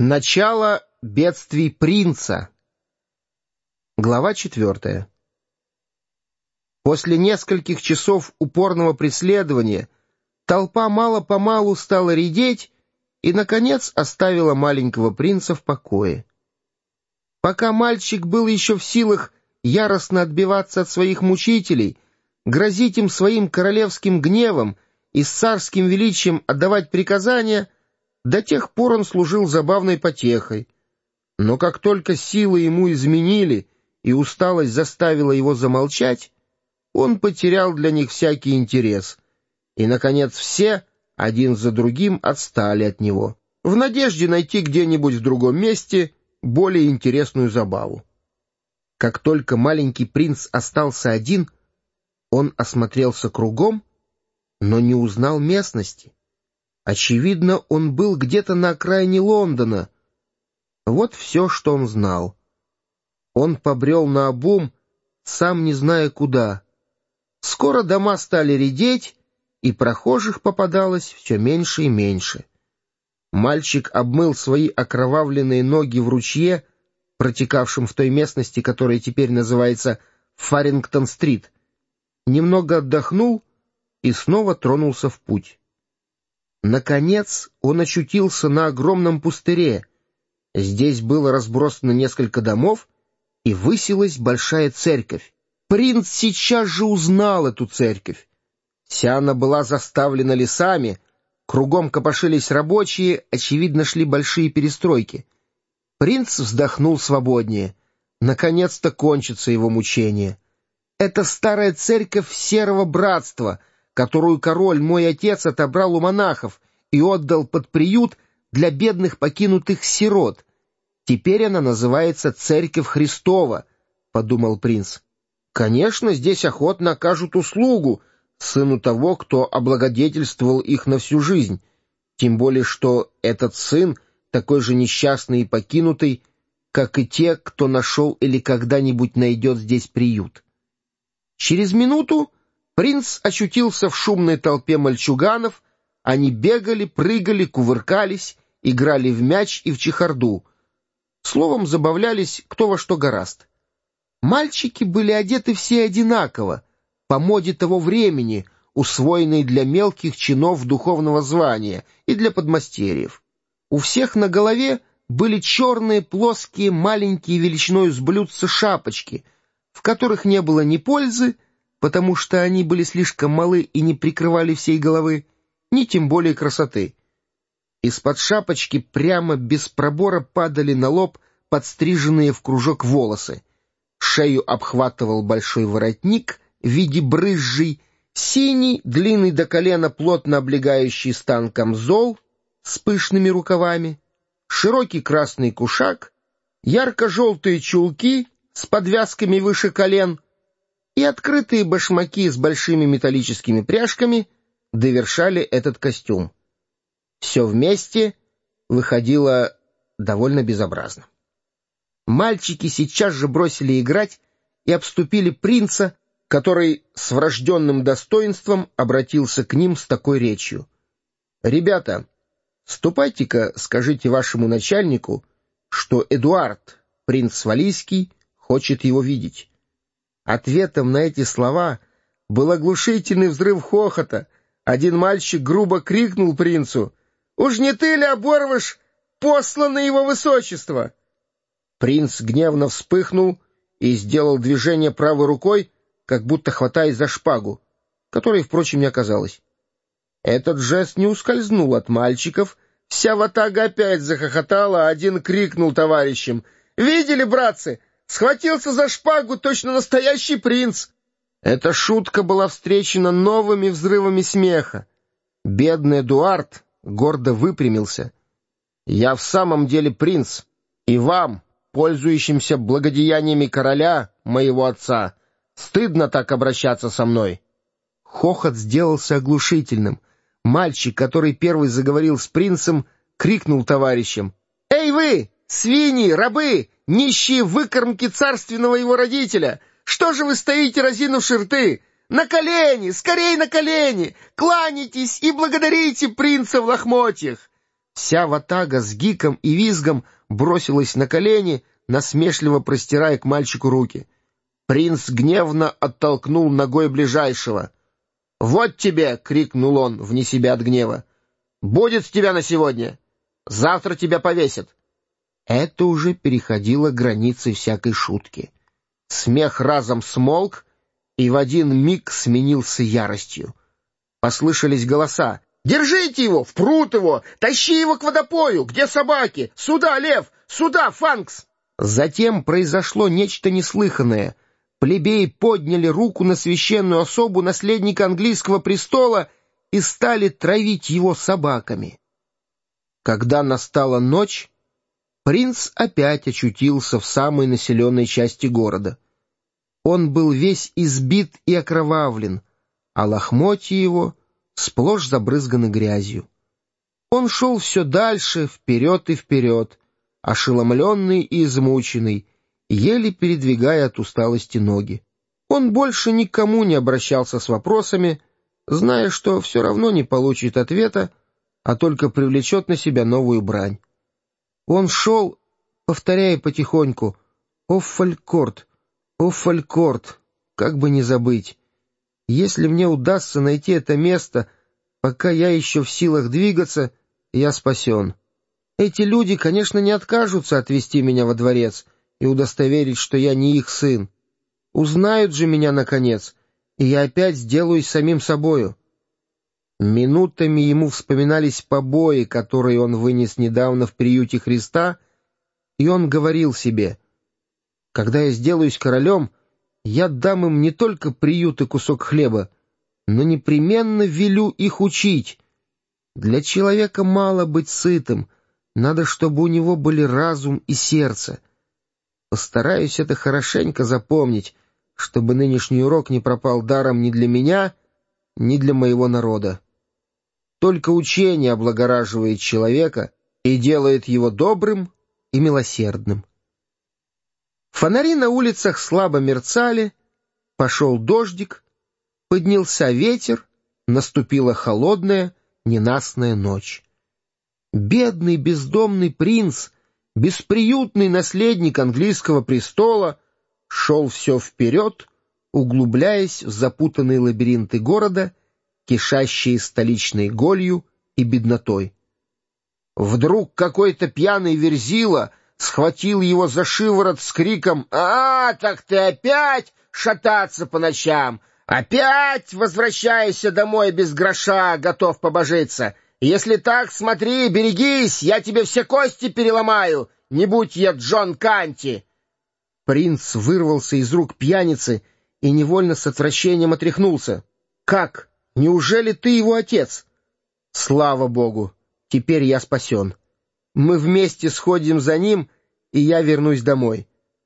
Начало бедствий принца. Глава 4. После нескольких часов упорного преследования толпа мало-помалу стала редеть и, наконец, оставила маленького принца в покое. Пока мальчик был еще в силах яростно отбиваться от своих мучителей, грозить им своим королевским гневом и с царским величием отдавать приказания, до тех пор он служил забавной потехой. Но как только силы ему изменили и усталость заставила его замолчать, он потерял для них всякий интерес, и, наконец, все один за другим отстали от него, в надежде найти где-нибудь в другом месте более интересную забаву. Как только маленький принц остался один, он осмотрелся кругом, но не узнал местности. Очевидно, он был где-то на окраине Лондона. Вот все, что он знал. Он побрел наобум, сам не зная куда. Скоро дома стали редеть, и прохожих попадалось все меньше и меньше. Мальчик обмыл свои окровавленные ноги в ручье, протекавшем в той местности, которая теперь называется Фарингтон-стрит, немного отдохнул и снова тронулся в путь. Наконец он очутился на огромном пустыре. Здесь было разбросано несколько домов, и высилась большая церковь. Принц сейчас же узнал эту церковь. Вся она была заставлена лесами, кругом копошились рабочие, очевидно, шли большие перестройки. Принц вздохнул свободнее. Наконец-то кончится его мучение. Это старая церковь Серого Братства, которую король, мой отец, отобрал у монахов и отдал под приют для бедных покинутых сирот. Теперь она называется Церковь Христова, — подумал принц. Конечно, здесь охотно окажут услугу сыну того, кто облагодетельствовал их на всю жизнь, тем более что этот сын такой же несчастный и покинутый, как и те, кто нашел или когда-нибудь найдет здесь приют. Через минуту принц очутился в шумной толпе мальчуганов. Они бегали, прыгали, кувыркались, играли в мяч и в чехарду. Словом, забавлялись кто во что горазд. Мальчики были одеты все одинаково, по моде того времени, усвоенной для мелких чинов духовного звания и для подмастерьев. У всех на голове были черные, плоские, маленькие величиной с блюдца шапочки, в которых не было ни пользы, потому что они были слишком малы и не прикрывали всей головы, ни тем более красоты. Из-под шапочки прямо без пробора падали на лоб подстриженные в кружок волосы. Шею обхватывал большой воротник в виде брызжей, синий, длинный до колена, плотно облегающий стан камзол с пышными рукавами, широкий красный кушак, ярко-желтые чулки с подвязками выше колен и открытые башмаки с большими металлическими пряжками довершали этот костюм. Все вместе выходило довольно безобразно. Мальчики сейчас же бросили играть и обступили принца, который с врожденным достоинством обратился к ним с такой речью. «Ребята, ступайте-ка, скажите вашему начальнику, что Эдуард, принц Валийский, хочет его видеть». Ответом на эти слова был оглушительный взрыв хохота. Один мальчик грубо крикнул принцу: «Уж не ты ли, оборвыш, посланный его высочество?» Принц гневно вспыхнул и сделал движение правой рукой, как будто хватаясь за шпагу, которой, впрочем, не оказалось. Этот жест не ускользнул от мальчиков. Вся ватага опять захохотала, а один крикнул товарищам: «Видели, братцы? Схватился за шпагу, точно настоящий принц!» Эта шутка была встречена новыми взрывами смеха. Бедный Эдуард гордо выпрямился. «Я в самом деле принц, и вам, пользующимся благодеяниями короля, моего отца, стыдно так обращаться со мной». Хохот сделался оглушительным. Мальчик, который первый заговорил с принцем, крикнул товарищам: «Эй вы, свиньи, рабы, нищие выкормки царственного его родителя! Что же вы стоите, разинувши рты? На колени, скорей на колени! Кланяйтесь и благодарите принца в лохмотьях! Вся ватага с гиком и визгом бросилась на колени, насмешливо простирая к мальчику руки. Принц гневно оттолкнул ногой ближайшего. «Вот тебе!» — крикнул он, вне себя от гнева. «Будет с тебя на сегодня! Завтра тебя повесят!» Это уже переходило границы всякой шутки. Смех разом смолк и в один миг сменился яростью. Послышались голоса. «Держите его! Впрут его! Тащи его к водопою! Где собаки? Сюда, Лев! Сюда, Фанкс!» Затем произошло нечто неслыханное. Плебеи подняли руку на священную особу наследника английского престола и стали травить его собаками. Когда настала ночь, принц опять очутился в самой населенной части города. Он был весь избит и окровавлен, а лохмотья его сплошь забрызганы грязью. Он шел все дальше, вперед и вперед, ошеломленный и измученный, еле передвигая от усталости ноги. Он больше никому не обращался с вопросами, зная, что все равно не получит ответа, а только привлечет на себя новую брань. Он шел, повторяя потихоньку: «Оффалькорт, Оффалькорт, как бы не забыть. Если мне удастся найти это место, пока я еще в силах двигаться, я спасен. Эти люди, конечно, не откажутся отвезти меня во дворец и удостоверить, что я не их сын. Узнают же меня, наконец, и я опять сделаюсь самим собою». Минутами ему вспоминались побои, которые он вынес недавно в приюте Христа, и он говорил себе: «Когда я сделаюсь королем, я дам им не только приют и кусок хлеба, но непременно велю их учить. Для человека мало быть сытым, надо, чтобы у него были разум и сердце. Постараюсь это хорошенько запомнить, чтобы нынешний урок не пропал даром ни для меня, ни для моего народа. Только учение облагораживает человека и делает его добрым и милосердным». Фонари на улицах слабо мерцали, пошел дождик, поднялся ветер, наступила холодная, ненастная ночь. Бедный бездомный принц, бесприютный наследник английского престола, шел все вперед, углубляясь в запутанные лабиринты города, кишащие столичной голью и беднотой. Вдруг какой-то пьяный верзила схватил его за шиворот с криком: «А, так ты опять шататься по ночам! Опять возвращаешься домой без гроша, готов побожиться! Если так, смотри, берегись, я тебе все кости переломаю, не будь я Джон Канти!» Принц вырвался из рук пьяницы и невольно с отвращением отряхнулся. «Как? Неужели ты его отец?» «Слава Богу! Теперь я спасен. Мы вместе сходим за ним, и я вернусь домой».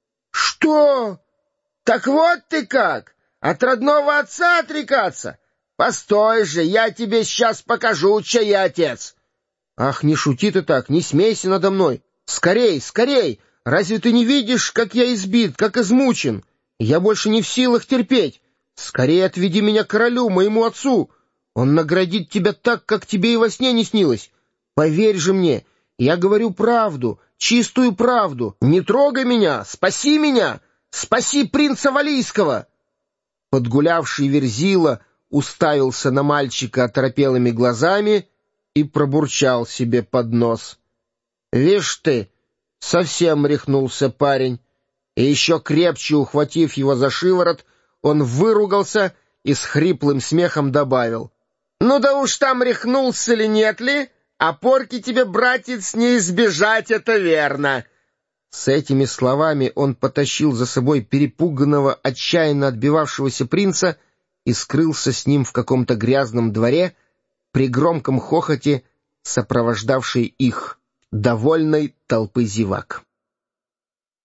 «Что? Так вот ты как! От родного отца отрекаться? Постой же, я тебе сейчас покажу, чей я отец!» «Ах, не шути ты так, не смейся надо мной! Скорей, скорей! Разве ты не видишь, как я избит, как измучен? Я больше не в силах терпеть! Скорее отведи меня к королю, моему отцу! Он наградит тебя так, как тебе и во сне не снилось! Поверь же мне, я говорю правду, чистую правду! Не трогай меня! Спаси меня! Спаси принца Валийского!» Подгулявший верзила уставился на мальчика оторопелыми глазами и пробурчал себе под нос: «Вишь ты, совсем рехнулся парень». И еще крепче ухватив его за шиворот, он выругался и с хриплым смехом добавил: «Ну да уж там рехнулся ли, нет ли, а порки тебе, братец, не избежать, это верно». С этими словами он потащил за собой перепуганного, отчаянно отбивавшегося принца и скрылся с ним в каком-то грязном дворе при громком хохоте, сопровождавшей их довольной толпы зевак.